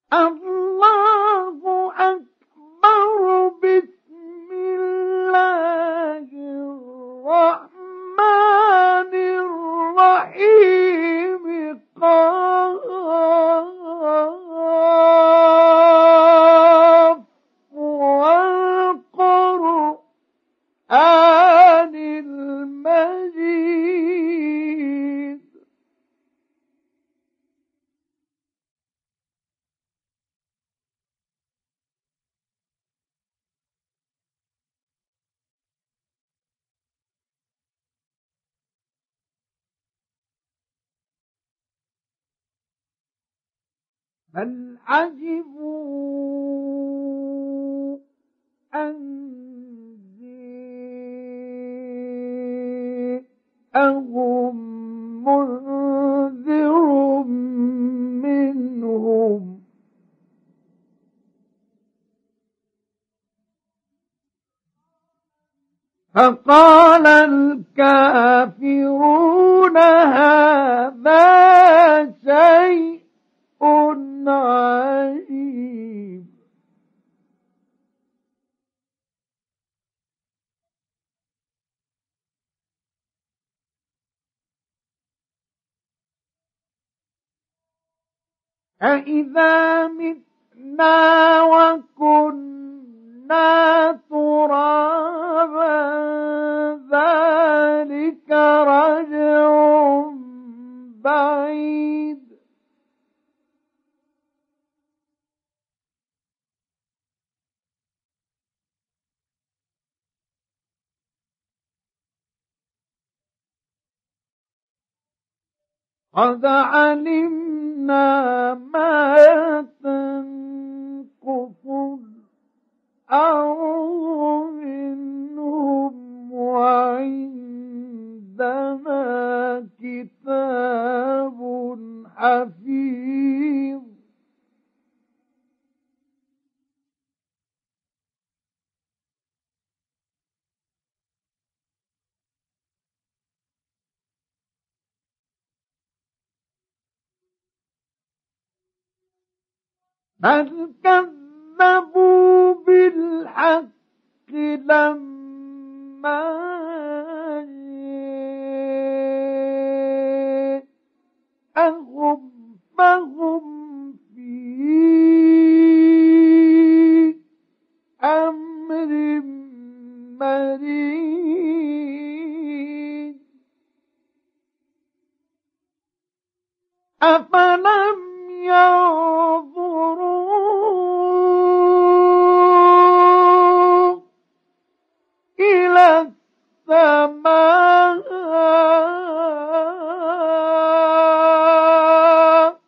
الله أكبر. بسم الله الرحمن الرحيم. قاف والقرآن المجيد. بل عجبوا أن جاءهم منذر منهم فقال الكافرون هذا شيء عجيب. أإذا متنا وكنا ترابا ذلك رجع بعيد. قد علمنا ما تنقص الأرض منهم وعندنا كتاب حفيظ. بل كذبوا بالحق لما جاءهم فهم في أمر مريض. أفلم ينظروا إلى السماء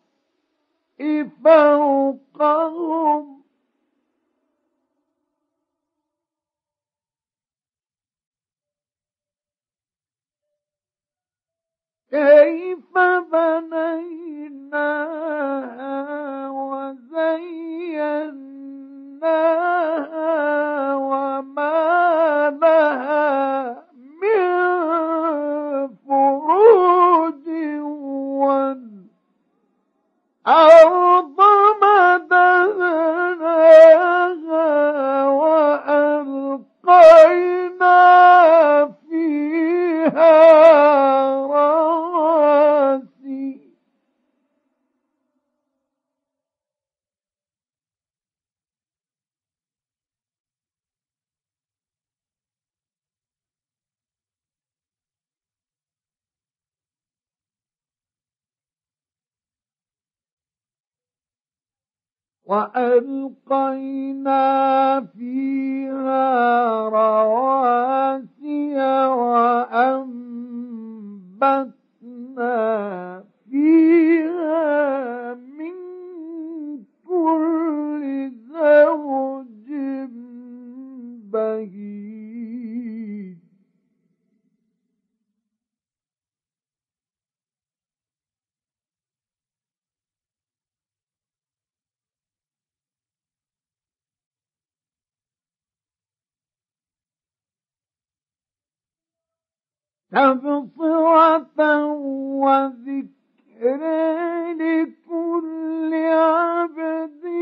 فوقهم كيف بنيناها وزيناها وما لها من فروج والأرض مددناها وألقينا فيها رواسي وألقينا فيها رواسي وأنبتنا فيها من كل زوج بهيج. تبصرة وذكر لكل عبد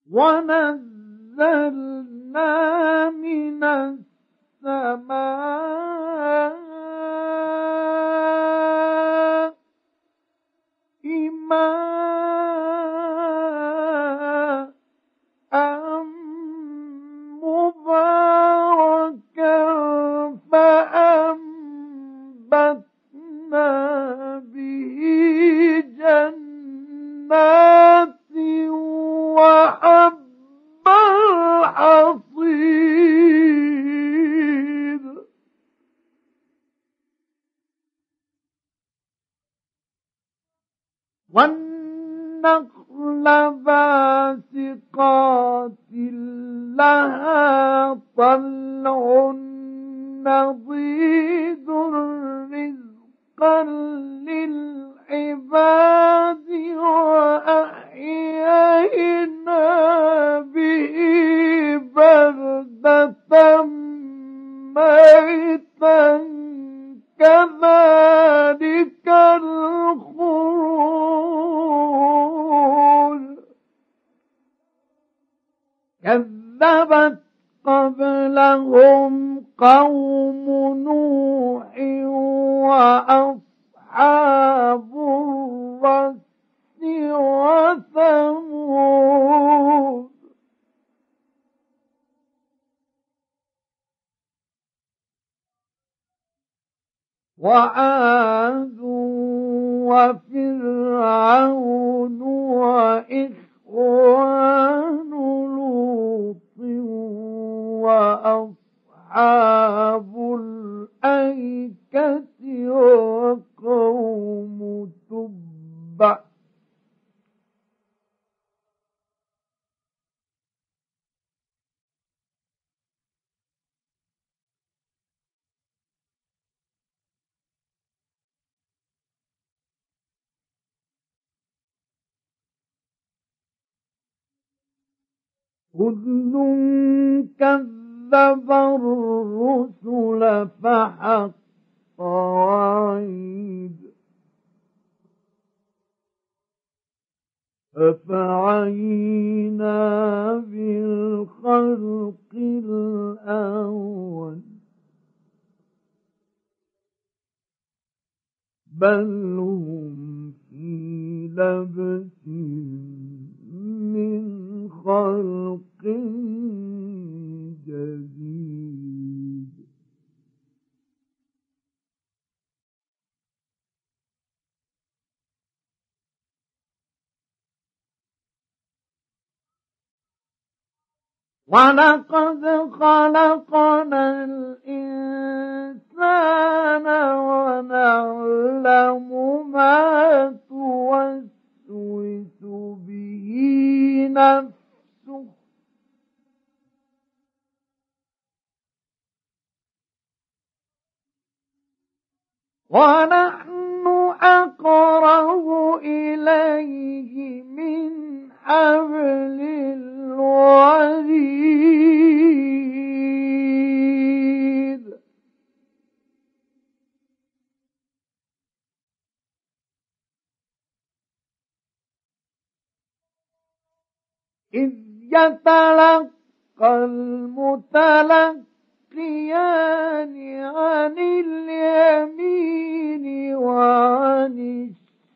ونزلنا من السماء ماء مباركا فأنبتنا به جنات وحب الحصيد والنخل باسقات لها طلع نضيد رزقا للعباد وأحيينا به بلدة ميتا كذلك الخروج كذبت قبلهم قوم نوح وأصحاب الرس وثمود وعاد وفرعون وإخوان لوط وأصحاب الأيكة وقوم تبع كل كذب الرسل فحق وعيد أفعينا بالخلق الأول بل هم في لبس من خلق جديد ولقد خلقنا الإنسان ونعلم ما توسوس به نفسه ونحن أقرب إليه من حبل الوريد إذ يتلقى المتلقيان عن اليمين وعن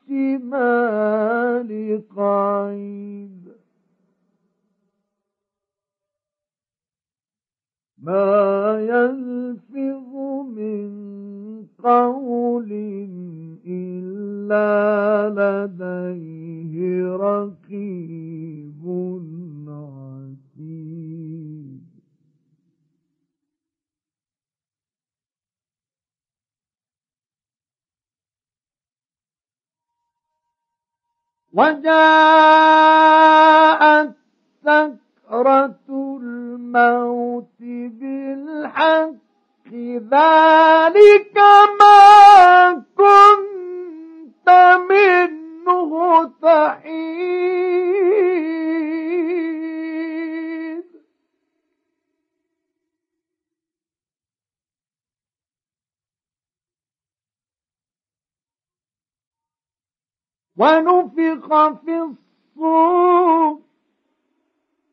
الشمال قعيد ما يلفظ من قول إلا لديه رقيب عتيد وجاءت سكرة الموت بالحق ذلك ما كنت منه تحيد ونفخ في الصور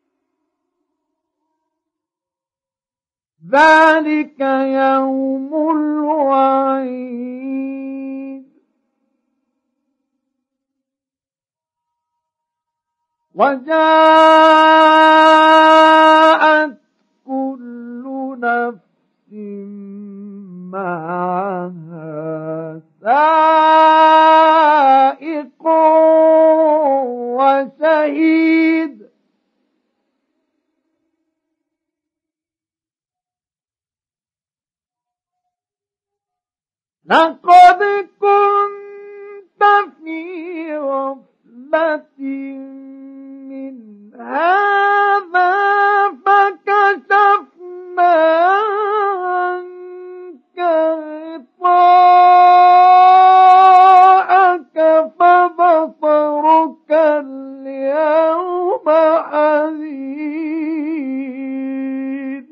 ذلك يوم الوعيد. وجاءت كل نفس معها سائق وشهيد. لقد كنت في غفلة من هذا فكشفنا عنك غطاءك فبصرك اليوم حديد.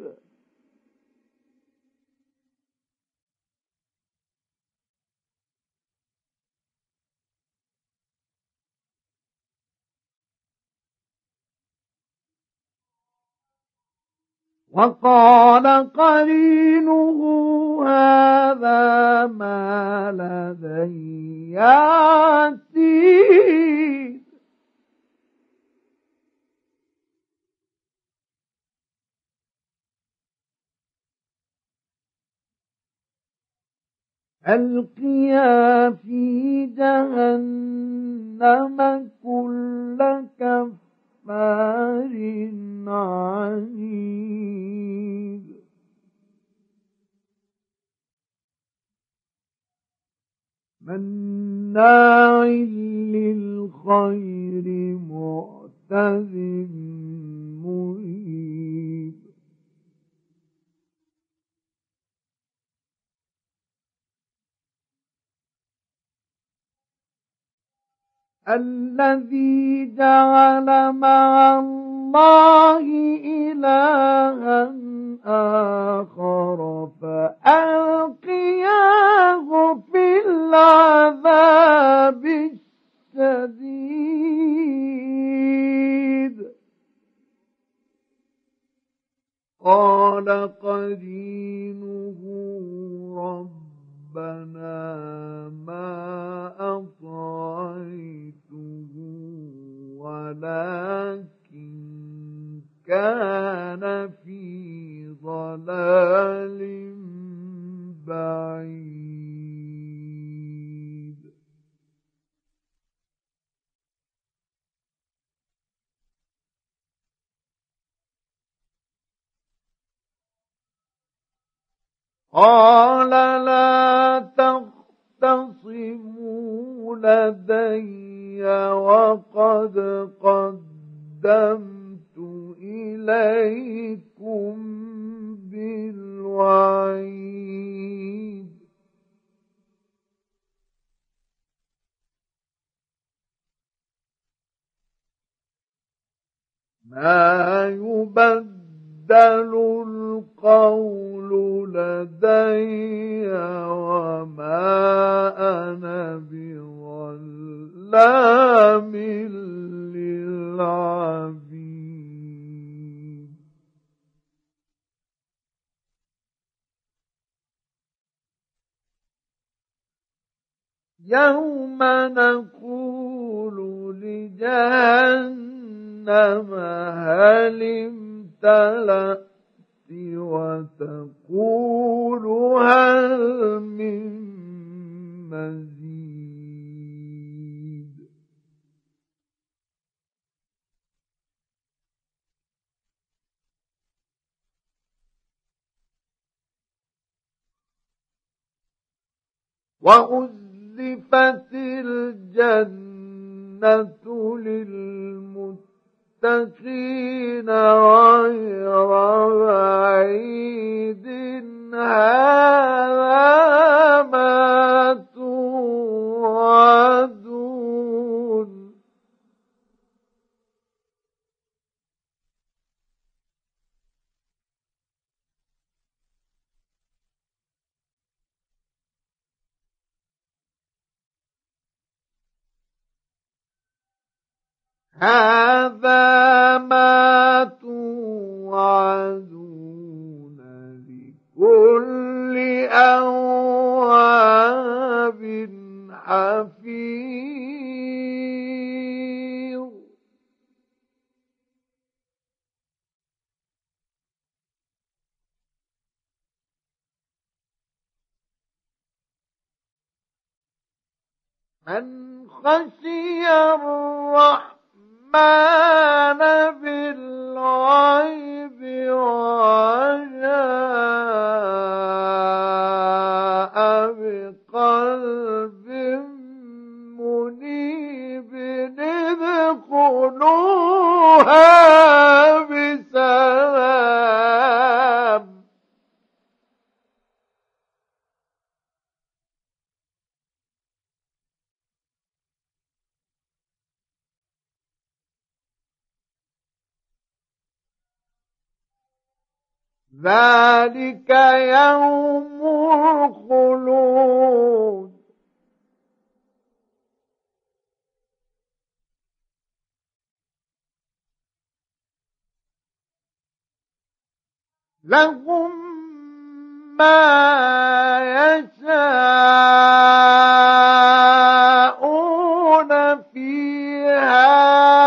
وقال قرينه هذا ما لدي عتيد. ألقيا في جهنم كل كفار عنيد. مناع للخير معتد مريب. الذي جعل مع الله إلها آخر فألقياه في العذاب الشديد. قال قرينه ربنا ما أطغيته ولكن كان في ضلال بعيد. قال لا تختصموا لدي وقد قدمت إليكم بالوعيد. ما يبدل القول لدي وما أنا بظلام للعبيد. يوم نقول لجهنم هل امتلأت وتقول هل من مزيد. وأزلفت الجنة للمتقين غير بعيد هذا ما توعدون. هذا ما توعدون من خشي الرحمن بالغيب وجاء بقلب منيب ادخلوها بسلام. ذلك يوم الخلود. لهم ما يشاءون فيها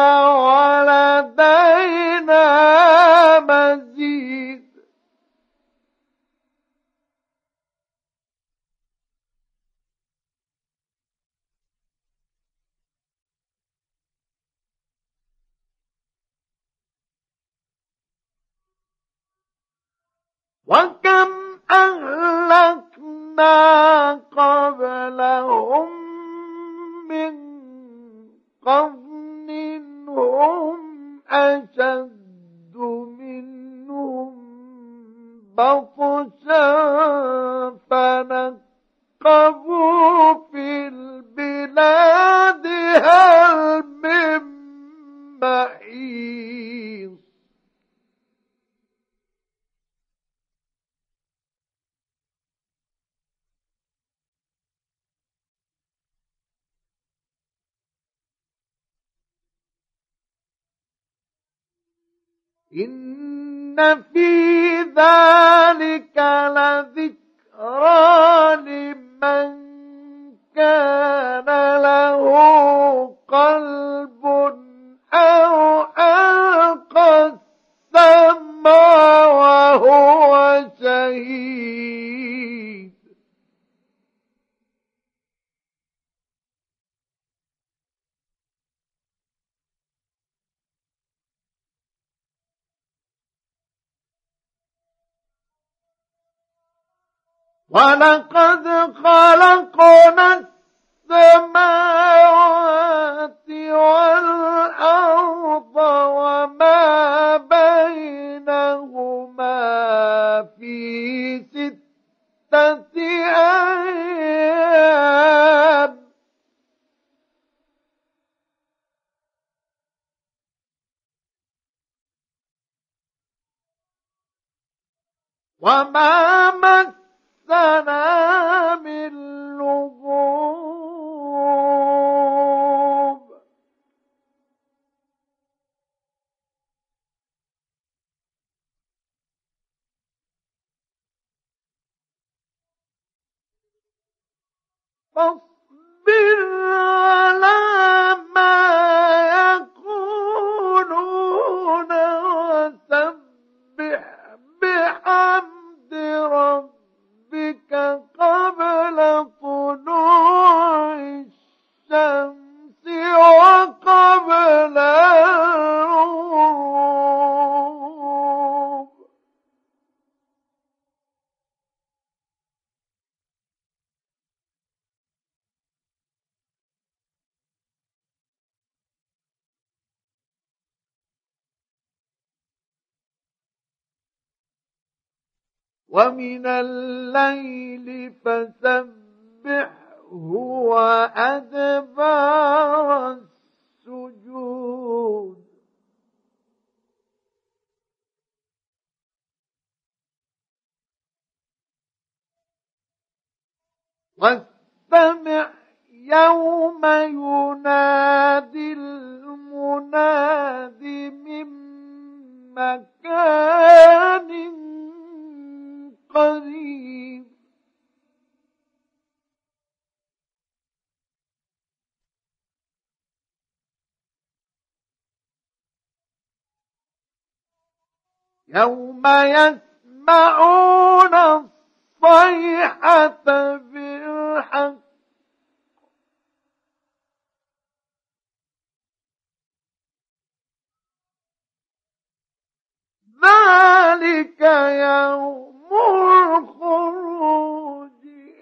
ولدينا مزيد. وكم أهلكنا قبلهم من قرن هم أشد منهم بطشا فنقبوا في البلاد هل من محيص. إن في ذلك لذكرى لمن كان له قلب أو ألقى السمع وهو شهيد. ولقد خلقنا السماوات والأرض وما بينهما في 6 أيام. وما مسنا من لغوب. فاصبر على ما يقولون وسبح بحمد ربك قبل طلوع الشمس وقبل الغروب. ومن الليل فسبحه وأدبار السجود. واستمع يوم ينادي المناد من مكان قريب. يوم يسمعون الصيحة بالحق يوم الخروج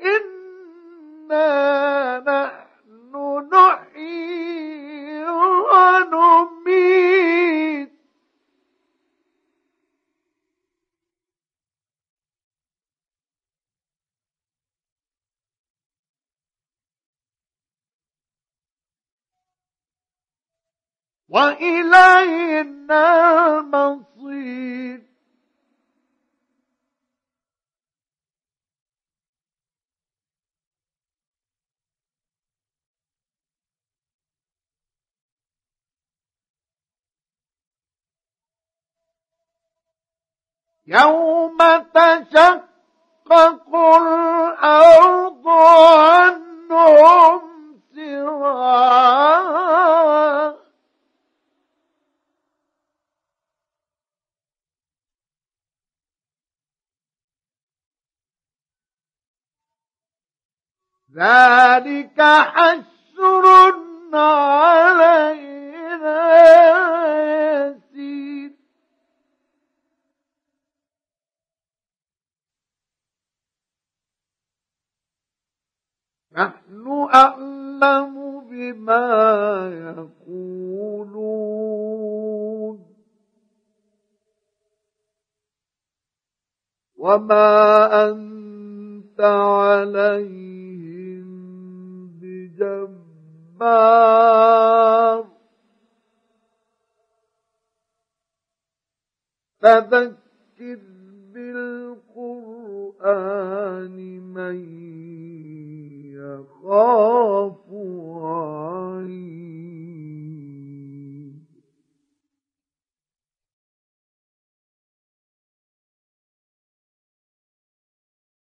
إنا نحن نحيي ونميت وإلينا المصير يوم تشقق الأرض عنهم سراعا ذلك حشر علينا يسير نحن أعلم بما يقولون وما أنت عليهم بجبار فذكر بالقرآن من يخاف